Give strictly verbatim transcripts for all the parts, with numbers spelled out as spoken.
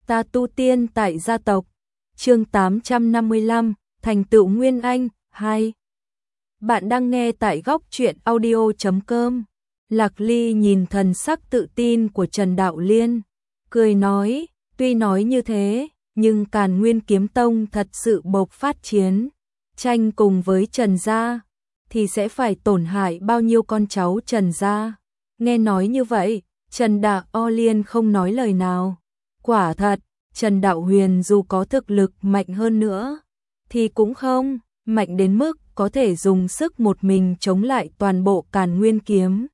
Ta tu tiên tại gia tộc. Chương tám trăm năm mươi lăm, thành tựu Nguyên Anh hai. Bạn đang nghe tại góc truyện audio chấm com. Lạc Ly nhìn thần sắc tự tin của Trần Đạo Liên, cười nói, tuy nói như thế, nhưng Càn Nguyên Kiếm Tông thật sự bộc phát chiến tranh cùng với Trần gia, thì sẽ phải tổn hại bao nhiêu con cháu Trần gia. Nghe nói như vậy, Trần Đạo Liên không nói lời nào. Quả thật, Trần Đạo Huyền dù có thực lực mạnh hơn nữa, thì cũng không mạnh đến mức có thể dùng sức một mình chống lại toàn bộ Càn Nguyên Kiếm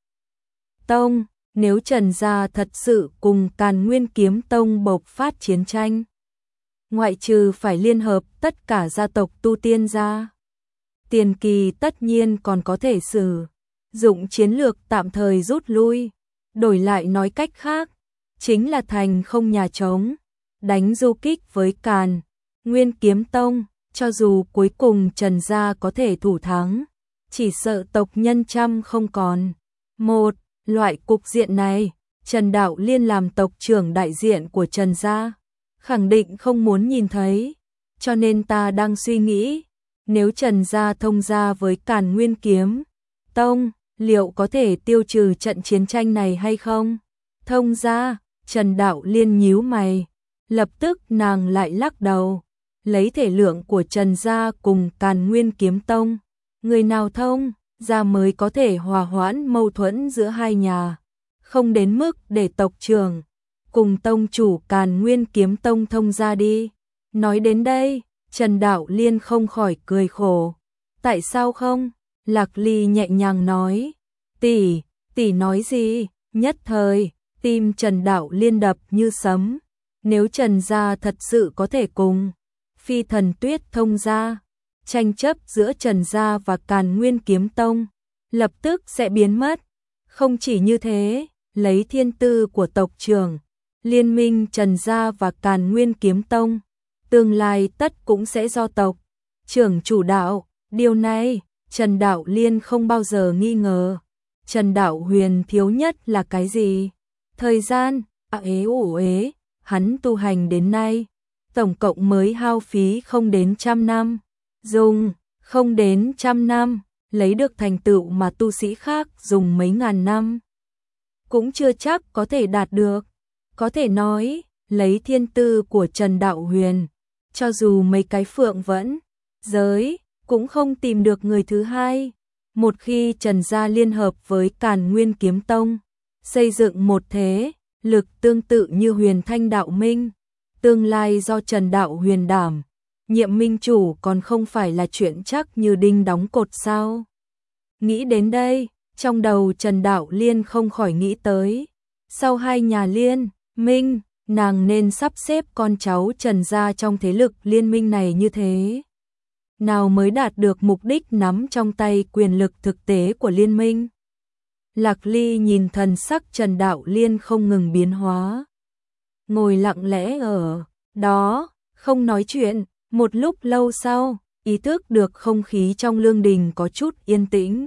Tông. Nếu Trần gia thật sự cùng Càn Nguyên Kiếm Tông bộc phát chiến tranh, ngoại trừ phải liên hợp tất cả gia tộc tu tiên gia, Tiền Kỳ tất nhiên còn có thể sử dụng chiến lược tạm thời rút lui. Đổi lại nói cách khác, chính là thành không nhà trống, đánh du kích với Càn Nguyên Kiếm Tông. Cho dù cuối cùng Trần gia có thể thủ thắng, chỉ sợ tộc nhân trăm không còn một. Loại cục diện này, Trần Đạo Liên làm tộc trưởng đại diện của Trần gia, khẳng định không muốn nhìn thấy. Cho nên ta đang suy nghĩ, nếu Trần gia thông gia với Càn Nguyên Kiếm Tông, liệu có thể tiêu trừ trận chiến tranh này hay không? Thông gia? Trần Đạo Liên nhíu mày, lập tức nàng lại lắc đầu. Lấy thể lượng của Trần gia cùng Càn Nguyên Kiếm Tông, người nào thông gia mới có thể hòa hoãn mâu thuẫn giữa hai nhà, không đến mức để tộc trưởng cùng tông chủ Càn Nguyên Kiếm Tông thông gia đi. Nói đến đây, Trần Đạo Liên không khỏi cười khổ. Tại sao không? Lạc Ly nhẹ nhàng nói. Tỷ, tỷ nói gì? Nhất thời, tim Trần Đạo Liên đập như sấm. Nếu Trần gia thật sự có thể cùng Phi Thần Tuyết thông gia, tranh chấp giữa Trần gia và Càn Nguyên Kiếm Tông lập tức sẽ biến mất. Không chỉ như thế, lấy thiên tư của tộc trưởng, liên minh Trần gia và Càn Nguyên Kiếm Tông, tương lai tất cũng sẽ do tộc trưởng chủ đạo. Điều này, Trần Đạo Liên không bao giờ nghi ngờ. Trần Đạo Huyền thiếu nhất là cái gì? Thời gian. À ế ủ ế, hắn tu hành đến nay, tổng cộng mới hao phí không đến trăm năm. Dùng không đến trăm năm, lấy được thành tựu mà tu sĩ khác dùng mấy ngàn năm, cũng chưa chắc có thể đạt được. Có thể nói, lấy thiên tư của Trần Đạo Huyền, cho dù mấy cái phượng vẫn giới, cũng không tìm được người thứ hai. Một khi Trần gia liên hợp với Càn Nguyên Kiếm Tông, xây dựng một thế lực tương tự như Huyền Thanh Đạo Minh, tương lai do Trần Đạo Huyền đảm nhiệm minh chủ còn không phải là chuyện chắc như đinh đóng cột sao? Nghĩ đến đây, trong đầu Trần Đạo Liên không khỏi nghĩ tới, sau hai nhà liên minh, nàng nên sắp xếp con cháu Trần gia trong thế lực liên minh này như thế nào mới đạt được mục đích nắm trong tay quyền lực thực tế của liên minh. Lạc Ly nhìn thần sắc Trần Đạo Liên không ngừng biến hóa, ngồi lặng lẽ ở đó, không nói chuyện. Một lúc lâu sau, ý thức được không khí trong lương đình có chút yên tĩnh,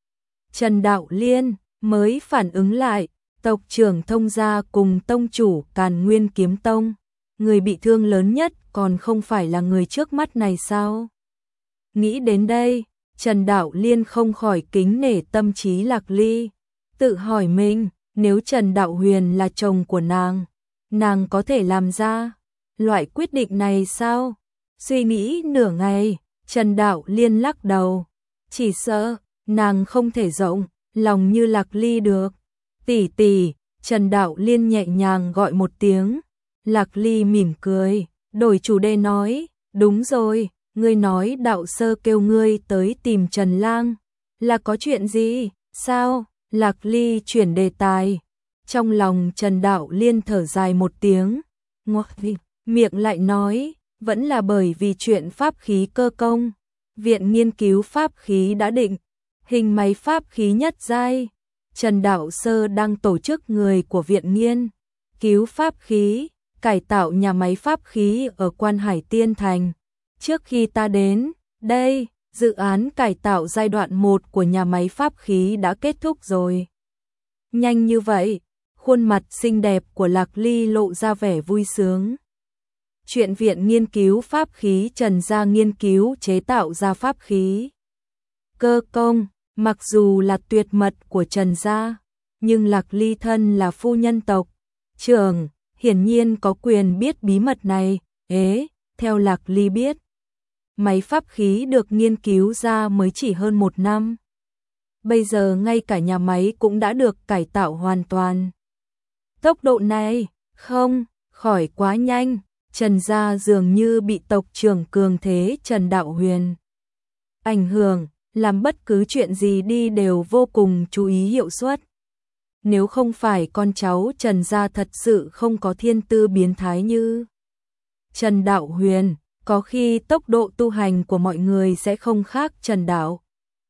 Trần Đạo Liên mới phản ứng lại. Tộc trưởng thông gia cùng tông chủ Càn Nguyên Kiếm Tông, người bị thương lớn nhất còn không phải là người trước mắt này sao? Nghĩ đến đây, Trần Đạo Liên không khỏi kính nể tâm trí Lạc Ly, tự hỏi mình, nếu Trần Đạo Huyền là chồng của nàng, nàng có thể làm ra loại quyết định này sao? Suy nghĩ nửa ngày, Trần Đạo Liên lắc đầu, chỉ sợ nàng không thể rộng lòng như Lạc Ly được. Tỷ tỷ, Trần Đạo Liên nhẹ nhàng gọi một tiếng. Lạc Ly mỉm cười, đổi chủ đề nói, đúng rồi, ngươi nói đạo sơ kêu ngươi tới tìm Trần Lang, là có chuyện gì, sao? Lạc Ly chuyển đề tài. Trong lòng Trần Đạo Liên thở dài một tiếng, ngoắc miệng lại nói, vẫn là bởi vì chuyện pháp khí cơ công. Viện nghiên cứu pháp khí đã định hình máy pháp khí nhất giai. Trần Đạo Sơ đang tổ chức người của viện nghiên cứu pháp khí, cải tạo nhà máy pháp khí ở Quan Hải Tiên Thành. Trước khi ta đến đây, dự án cải tạo giai đoạn một của nhà máy pháp khí đã kết thúc rồi. Nhanh như vậy, khuôn mặt xinh đẹp của Lạc Ly lộ ra vẻ vui sướng. Chuyện viện nghiên cứu pháp khí Trần gia nghiên cứu chế tạo ra pháp khí. Cơ công, mặc dù là tuyệt mật của Trần gia, nhưng Lạc Ly thân là phu nhân tộc trưởng, hiển nhiên có quyền biết bí mật này. Ế, theo Lạc Ly biết, máy pháp khí được nghiên cứu ra mới chỉ hơn một năm. Bây giờ ngay cả nhà máy cũng đã được cải tạo hoàn toàn. Tốc độ này, không, khỏi quá nhanh. Trần gia dường như bị tộc trưởng cường thế Trần Đạo Huyền ảnh hưởng, làm bất cứ chuyện gì đi đều vô cùng chú ý hiệu suất. Nếu không phải con cháu Trần gia thật sự không có thiên tư biến thái như Trần Đạo Huyền, có khi tốc độ tu hành của mọi người sẽ không khác Trần Đạo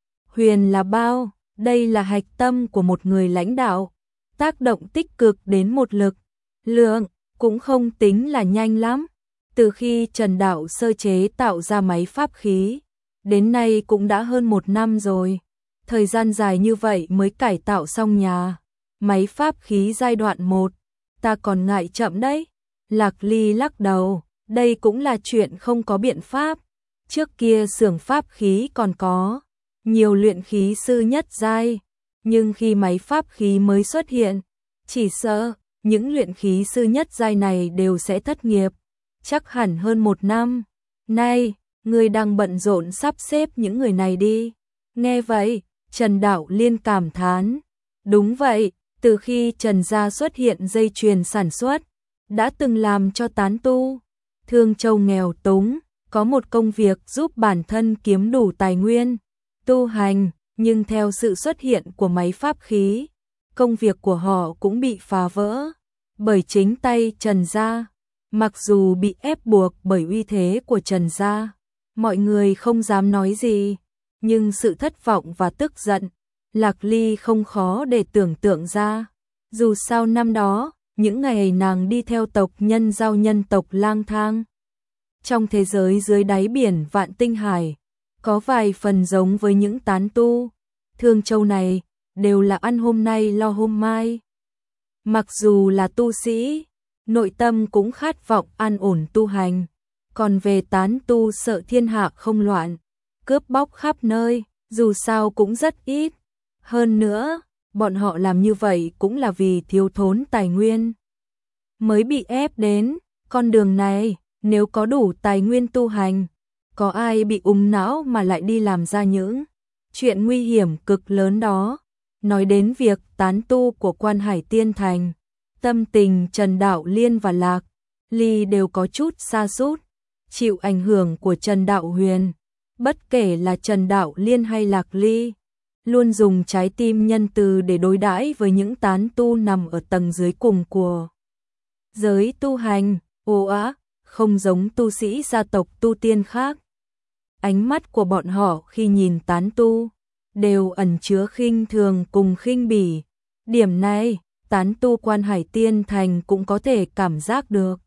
Huyền là bao. Đây là hạch tâm của một người lãnh đạo, tác động tích cực đến một lực lượng, cũng không tính là nhanh lắm. Từ khi Trần Đạo sơ chế tạo ra máy pháp khí, đến nay cũng đã hơn một năm rồi. Thời gian dài như vậy mới cải tạo xong nhà máy pháp khí giai đoạn một, ta còn ngại chậm đấy. Lạc Ly lắc đầu, đây cũng là chuyện không có biện pháp. Trước kia xưởng pháp khí còn có nhiều luyện khí sư nhất giai, nhưng khi máy pháp khí mới xuất hiện, chỉ sợ những luyện khí sư nhất giai này đều sẽ thất nghiệp, chắc hẳn hơn một năm. Nay, người đang bận rộn sắp xếp những người này đi. Nghe vậy, Trần Đạo Liên cảm thán. Đúng vậy, từ khi Trần gia xuất hiện dây chuyền sản xuất, đã từng làm cho tán tu Thương Châu nghèo túng, có một công việc giúp bản thân kiếm đủ tài nguyên tu hành, nhưng theo sự xuất hiện của máy pháp khí, công việc của họ cũng bị phá vỡ bởi chính tay Trần gia. Mặc dù bị ép buộc bởi uy thế của Trần gia, mọi người không dám nói gì, nhưng sự thất vọng và tức giận, Lạc Ly không khó để tưởng tượng ra. Dù sao năm đó, những ngày nàng đi theo tộc nhân giao nhân tộc lang thang trong thế giới dưới đáy biển Vạn Tinh Hải, có vài phần giống với những tán tu Thương Châu này, đều là ăn hôm nay lo hôm mai. Mặc dù là tu sĩ, nội tâm cũng khát vọng an ổn tu hành, còn về tán tu sợ thiên hạ không loạn, cướp bóc khắp nơi, dù sao cũng rất ít. Hơn nữa, bọn họ làm như vậy cũng là vì thiếu thốn tài nguyên, mới bị ép đến con đường này. Nếu có đủ tài nguyên tu hành, có ai bị ung não mà lại đi làm ra những chuyện nguy hiểm cực lớn đó. Nói đến việc tán tu của Quan Hải Tiên Thành, tâm tình Trần Đạo Liên và Lạc Ly đều có chút sa sút, chịu ảnh hưởng của Trần Đạo Huyền. Bất kể là Trần Đạo Liên hay Lạc Ly, luôn dùng trái tim nhân từ để đối đãi với những tán tu nằm ở tầng dưới cùng của giới tu hành. Ồ á, không giống tu sĩ gia tộc tu tiên khác. Ánh mắt của bọn họ khi nhìn tán tu đều ẩn chứa khinh thường cùng khinh bỉ. Điểm này, tán tu Quan Hải Tiên Thành cũng có thể cảm giác được.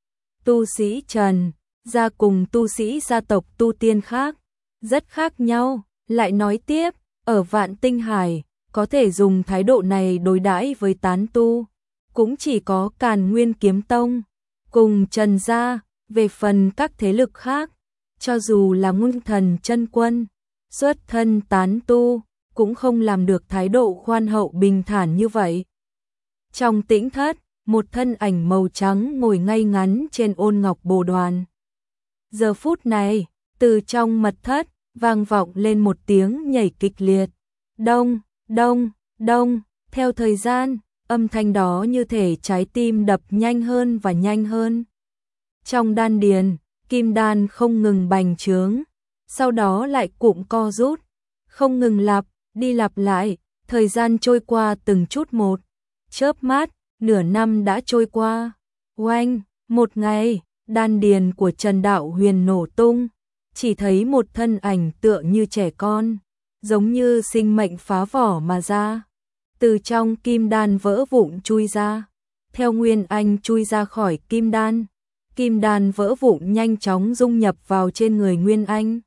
Tu sĩ Trần gia cùng tu sĩ gia tộc tu tiên khác rất khác nhau. Lại nói tiếp, ở Vạn Tinh Hải, có thể dùng thái độ này đối đãi với tán tu, cũng chỉ có Càn Nguyên Kiếm Tông cùng Trần gia. Về phần các thế lực khác, cho dù là Ngưng Thần Chân Quân, xuất thân tán tu, cũng không làm được thái độ khoan hậu bình thản như vậy. Trong tĩnh thất, một thân ảnh màu trắng ngồi ngay ngắn trên ôn ngọc bồ đoàn. Giờ phút này, từ trong mật thất, vang vọng lên một tiếng nhảy kịch liệt. Đông, đông, đông, theo thời gian, âm thanh đó như thể trái tim đập nhanh hơn và nhanh hơn. Trong đan điền, kim đan không ngừng bành trướng, sau đó lại cụm co rút, không ngừng lặp, đi lặp lại, thời gian trôi qua từng chút một. Chớp mắt, nửa năm đã trôi qua. Oanh, một ngày, đan điền của Trần Đạo Huyền nổ tung, chỉ thấy một thân ảnh tựa như trẻ con, giống như sinh mệnh phá vỏ mà ra. Từ trong kim đan vỡ vụn chui ra, theo nguyên anh chui ra khỏi kim đan. Kim đan vỡ vụn nhanh chóng dung nhập vào trên người Nguyên Anh.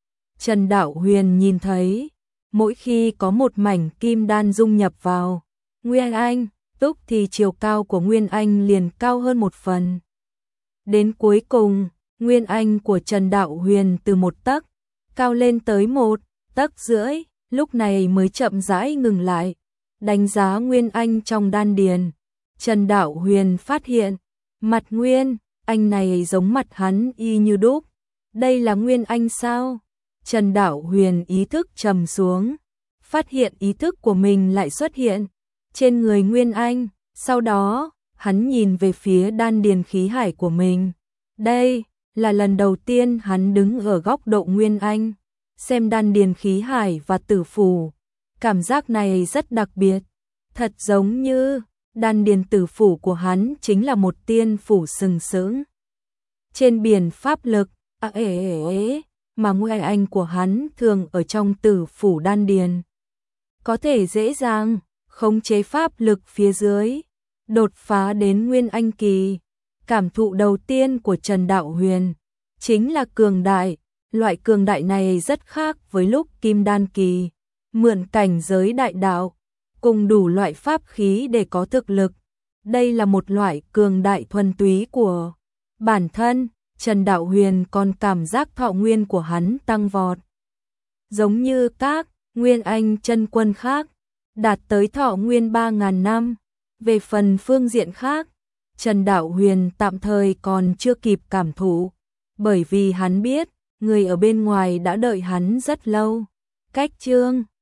Trần Đạo Huyền nhìn thấy, mỗi khi có một mảnh kim đan dung nhập vào Nguyên Anh, tức thì chiều cao của Nguyên Anh liền cao hơn một phần. Đến cuối cùng, nguyên anh của Trần Đạo Huyền từ một tấc cao lên tới một tấc rưỡi, lúc này mới chậm rãi ngừng lại. Đánh giá nguyên anh trong đan điền, Trần Đạo Huyền phát hiện, mặt nguyên anh này giống mặt hắn y như đúc. Đây là nguyên anh sao? Trần Đạo Huyền ý thức trầm xuống, phát hiện ý thức của mình lại xuất hiện trên người nguyên anh, sau đó, hắn nhìn về phía đan điền khí hải của mình. Đây là lần đầu tiên hắn đứng ở góc độ nguyên anh, xem đan điền khí hải và tử phủ. Cảm giác này rất đặc biệt, thật giống như đan điền tử phủ của hắn chính là một tiên phủ sừng sững trên biển pháp lực, à, ế, ế, ế, mà nguyên anh của hắn thường ở trong tử phủ đan điền, có thể dễ dàng khống chế pháp lực phía dưới, đột phá đến nguyên anh kỳ. Cảm thụ đầu tiên của Trần Đạo Huyền chính là cường đại, loại cường đại này rất khác với lúc kim đan kỳ, mượn cảnh giới đại đạo, cùng đủ loại pháp khí để có thực lực. Đây là một loại cường đại thuần túy của bản thân. Trần Đạo Huyền còn cảm giác thọ nguyên của hắn tăng vọt, giống như các nguyên anh chân quân khác, đạt tới thọ nguyên ba ngàn năm. Về phần phương diện khác, Trần Đạo Huyền tạm thời còn chưa kịp cảm thụ, bởi vì hắn biết, người ở bên ngoài đã đợi hắn rất lâu. Cách chương